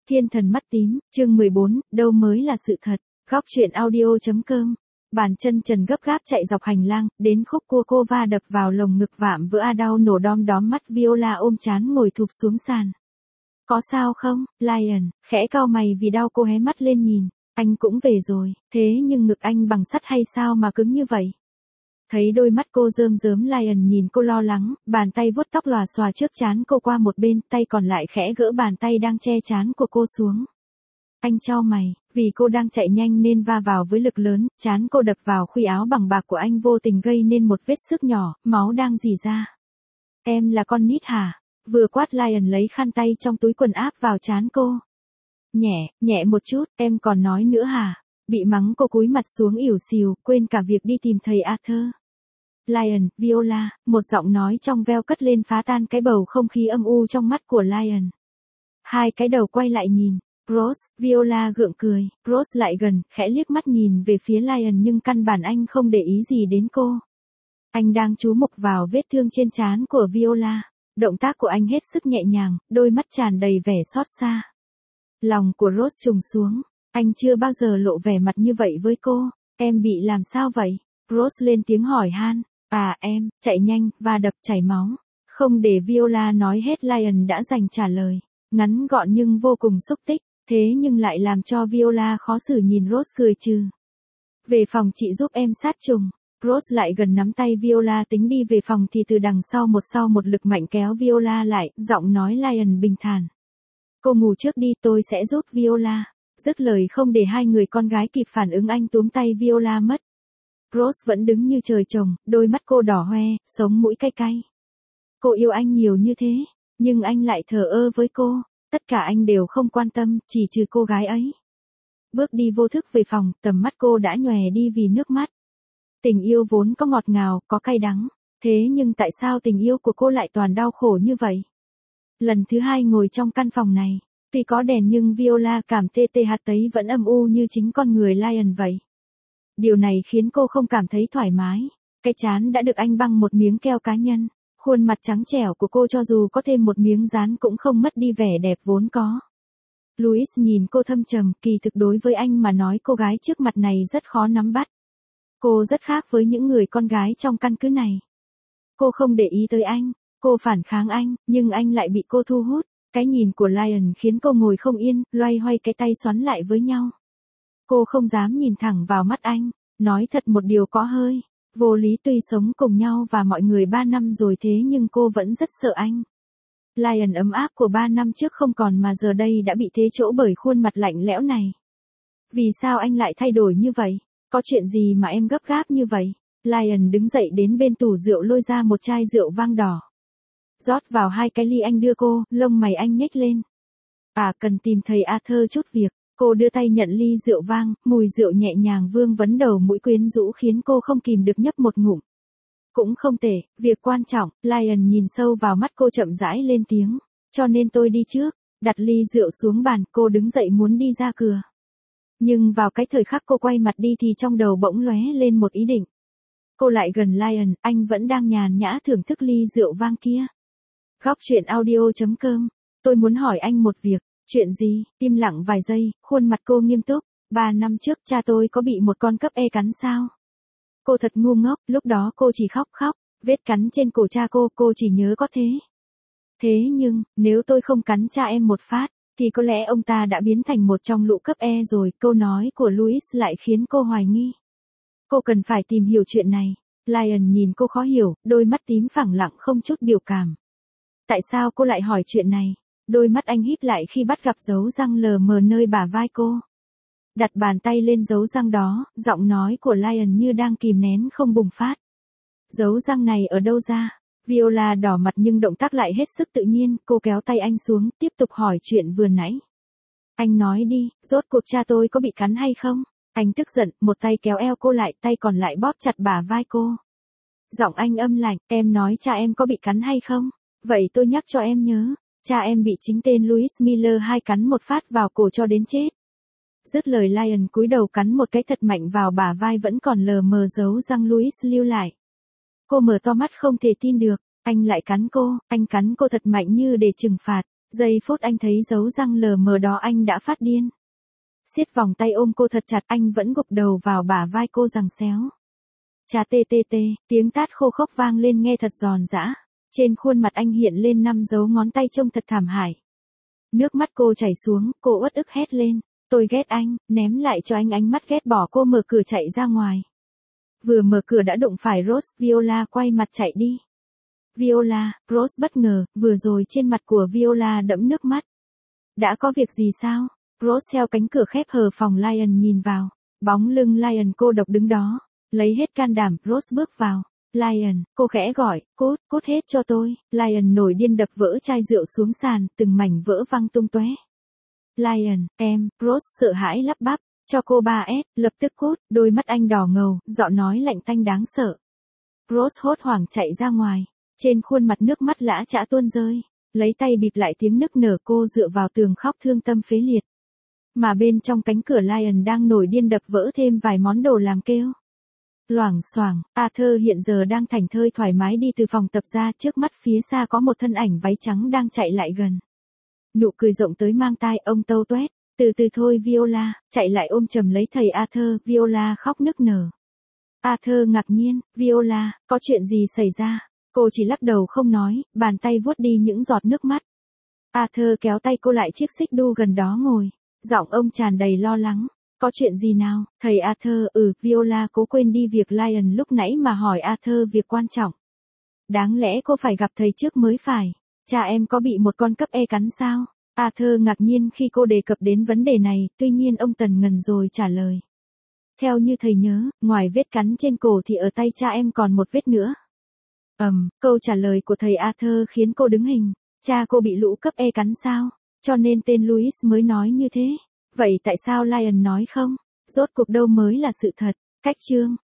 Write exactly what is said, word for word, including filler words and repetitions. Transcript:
Thiên thần mắt tím, chương mười bốn, đâu mới là sự thật. Góc truyện audio.com. Bàn chân Trần gấp gáp chạy dọc hành lang, đến khúc cua cô va đập vào lồng ngực vạm vỡ a đau nổ đom đóm mắt Viola ôm chán ngồi thụp xuống sàn. Có sao không, Lion, khẽ cau mày vì đau cô hé mắt lên nhìn. Anh cũng về rồi, thế nhưng ngực anh bằng sắt hay sao mà cứng như vậy? Thấy đôi mắt cô rơm rớm, Lion nhìn cô lo lắng, bàn tay vuốt tóc lòa xòa trước trán cô qua một bên, tay còn lại khẽ gỡ bàn tay đang che trán của cô xuống. Anh chau mày, vì cô đang chạy nhanh nên va vào với lực lớn, trán cô đập vào khuy áo bằng bạc của anh vô tình gây nên một vết xước nhỏ, máu đang rỉ ra. Em là con nít hả? Vừa quát, Lion lấy khăn tay trong túi quần áp vào trán cô. Nhẹ, nhẹ một chút, em còn nói nữa hả? Bị mắng cô cúi mặt xuống ỉu xìu, quên cả việc đi tìm thầy Arthur. Lion, Viola, một giọng nói trong veo cất lên phá tan cái bầu không khí âm u trong mắt của Lion. Hai cái đầu quay lại nhìn. Rose, Viola gượng cười, Rose lại gần, khẽ liếc mắt nhìn về phía Lion nhưng căn bản anh không để ý gì đến cô. Anh đang chú mục vào vết thương trên trán của Viola. Động tác của anh hết sức nhẹ nhàng, đôi mắt tràn đầy vẻ xót xa. Lòng của Rose trùng xuống. Anh chưa bao giờ lộ vẻ mặt như vậy với cô. Em bị làm sao vậy? Rose lên tiếng hỏi han. À em, chạy nhanh, và đập chảy máu. Không để Viola nói hết, Lion đã dành trả lời. Ngắn gọn nhưng vô cùng xúc tích. Thế nhưng lại làm cho Viola khó xử nhìn Rose cười trừ. Về phòng chị giúp em sát trùng. Rose lại gần nắm tay Viola tính đi về phòng thì từ đằng sau một sau một lực mạnh kéo Viola lại, giọng nói Lion bình thản. Cô ngủ trước đi, tôi sẽ giúp Viola. Dứt lời không để hai người con gái kịp phản ứng, anh túm tay Viola mất. Rose vẫn đứng như trời trồng, đôi mắt cô đỏ hoe, sống mũi cay cay. Cô yêu anh nhiều như thế, nhưng anh lại thờ ơ với cô. Tất cả anh đều không quan tâm, chỉ trừ cô gái ấy. Bước đi vô thức về phòng, tầm mắt cô đã nhòe đi vì nước mắt. Tình yêu vốn có ngọt ngào, có cay đắng. Thế nhưng tại sao tình yêu của cô lại toàn đau khổ như vậy? Lần thứ hai ngồi trong căn phòng này, tuy có đèn nhưng Viola cảm tê tê hạt tấy vẫn âm u như chính con người Lion vậy. Điều này khiến cô không cảm thấy thoải mái. Cái trán đã được anh băng một miếng keo cá nhân. Khuôn mặt trắng trẻo của cô cho dù có thêm một miếng dán cũng không mất đi vẻ đẹp vốn có. Louis nhìn cô thâm trầm, kỳ thực đối với anh mà nói cô gái trước mặt này rất khó nắm bắt. Cô rất khác với những người con gái trong căn cứ này. Cô không để ý tới anh, cô phản kháng anh, nhưng anh lại bị cô thu hút. Cái nhìn của Lion khiến cô ngồi không yên, loay hoay cái tay xoắn lại với nhau. Cô không dám nhìn thẳng vào mắt anh, nói thật một điều có hơi vô lý, tuy sống cùng nhau và mọi người ba năm rồi thế nhưng cô vẫn rất sợ anh. Lion ấm áp của ba năm trước không còn mà giờ đây đã bị thế chỗ bởi khuôn mặt lạnh lẽo này. Vì sao anh lại thay đổi như vậy? Có chuyện gì mà em gấp gáp như vậy? Lion đứng dậy đến bên tủ rượu lôi ra một chai rượu vang đỏ. Rót vào hai cái ly anh đưa cô, lông mày anh nhếch lên. À, cần tìm thầy Arthur chút việc. Cô đưa tay nhận ly rượu vang, mùi rượu nhẹ nhàng vương vấn đầu mũi quyến rũ khiến cô không kìm được nhấp một ngụm. Cũng không tệ, việc quan trọng, Lion nhìn sâu vào mắt cô chậm rãi lên tiếng. Cho nên tôi đi trước, đặt ly rượu xuống bàn, cô đứng dậy muốn đi ra cửa. Nhưng vào cái thời khắc cô quay mặt đi thì trong đầu bỗng lóe lên một ý định. Cô lại gần Lion, anh vẫn đang nhàn nhã thưởng thức ly rượu vang kia. Góc truyện audio.com. Tôi muốn hỏi anh một việc. Chuyện gì? Im lặng vài giây, khuôn mặt cô nghiêm túc. Ba năm trước cha tôi có bị một con cấp E cắn sao? Cô thật ngu ngốc, lúc đó cô chỉ khóc khóc. Vết cắn trên cổ cha cô, cô chỉ nhớ có thế. Thế nhưng, nếu tôi không cắn cha em một phát, thì có lẽ ông ta đã biến thành một trong lũ cấp E rồi. Câu nói của Louis lại khiến cô hoài nghi. Cô cần phải tìm hiểu chuyện này. Lion nhìn cô khó hiểu, đôi mắt tím phẳng lặng không chút biểu cảm. Tại sao cô lại hỏi chuyện này? Đôi mắt anh híp lại khi bắt gặp dấu răng lờ mờ nơi bả vai cô. Đặt bàn tay lên dấu răng đó, giọng nói của Lion như đang kìm nén không bùng phát. Dấu răng này ở đâu ra? Viola đỏ mặt nhưng động tác lại hết sức tự nhiên, cô kéo tay anh xuống, tiếp tục hỏi chuyện vừa nãy. Anh nói đi, rốt cuộc cha tôi có bị cắn hay không? Anh tức giận, một tay kéo eo cô lại, tay còn lại bóp chặt bả vai cô. Giọng anh âm lạnh, em nói cha em có bị cắn hay không? Vậy tôi nhắc cho em nhớ. Cha em bị chính tên Louis Miller hai cắn một phát vào cổ cho đến chết. Dứt lời Lion cúi đầu cắn một cái thật mạnh vào bả vai vẫn còn lờ mờ dấu răng Louis lưu lại. Cô mở to mắt không thể tin được, anh lại cắn cô, anh cắn cô thật mạnh như để trừng phạt. Giây phút anh thấy dấu răng lờ mờ đó anh đã phát điên. Siết vòng tay ôm cô thật chặt, anh vẫn gục đầu vào bả vai cô giằng xéo. Chà tê tê tê, tiếng tát khô khốc vang lên nghe thật giòn giã. Trên khuôn mặt anh hiện lên năm dấu ngón tay trông thật thảm hại. Nước mắt cô chảy xuống, cô uất ức hét lên. Tôi ghét anh, ném lại cho anh ánh mắt ghét bỏ. Cô mở cửa chạy ra ngoài. Vừa mở cửa đã đụng phải Rose. Viola quay mặt chạy đi. Viola, Rose bất ngờ, vừa rồi trên mặt của Viola đẫm nước mắt. Đã có việc gì sao? Rose theo cánh cửa khép hờ phòng Lion nhìn vào. Bóng lưng Lion cô độc đứng đó. Lấy hết can đảm, Rose bước vào. Lion, cô khẽ gọi, cút, cút hết cho tôi. Lion nổi điên đập vỡ chai rượu xuống sàn, từng mảnh vỡ văng tung tóe. Lion, em, Rose sợ hãi lắp bắp, cho cô ba S, lập tức cút. Đôi mắt anh đỏ ngầu, giọng nói lạnh tanh đáng sợ. Rose hốt hoảng chạy ra ngoài. Trên khuôn mặt nước mắt lã chã tuôn rơi. Lấy tay bịt lại tiếng nức nở, cô dựa vào tường khóc thương tâm phế liệt. Mà bên trong cánh cửa Lion đang nổi điên đập vỡ thêm vài món đồ làm kêu. Loảng xoảng, Arthur hiện giờ đang thảnh thơi thoải mái đi từ phòng tập ra, trước mắt phía xa có một thân ảnh váy trắng đang chạy lại gần. Nụ cười rộng tới mang tai, ông tâu tuét, từ từ thôi Viola, chạy lại ôm chầm lấy thầy Arthur. Viola khóc nức nở. Arthur ngạc nhiên, Viola, có chuyện gì xảy ra? Cô chỉ lắc đầu không nói, bàn tay vuốt đi những giọt nước mắt. Arthur kéo tay cô lại chiếc xích đu gần đó ngồi. Giọng ông tràn đầy lo lắng. Có chuyện gì nào? Thầy Arthur, ừ, Viola cố quên đi việc Lion lúc nãy mà hỏi Arthur việc quan trọng. Đáng lẽ cô phải gặp thầy trước mới phải. Cha em có bị một con cấp E cắn sao? Arthur ngạc nhiên khi cô đề cập đến vấn đề này, tuy nhiên ông tần ngần rồi trả lời. Theo như thầy nhớ, ngoài vết cắn trên cổ thì ở tay cha em còn một vết nữa. Ầm, um, câu trả lời của thầy Arthur khiến cô đứng hình. Cha cô bị lũ cấp E cắn sao? Cho nên tên Louis mới nói như thế. Vậy tại sao Lion nói không? Rốt cuộc đâu mới là sự thật? Cách chương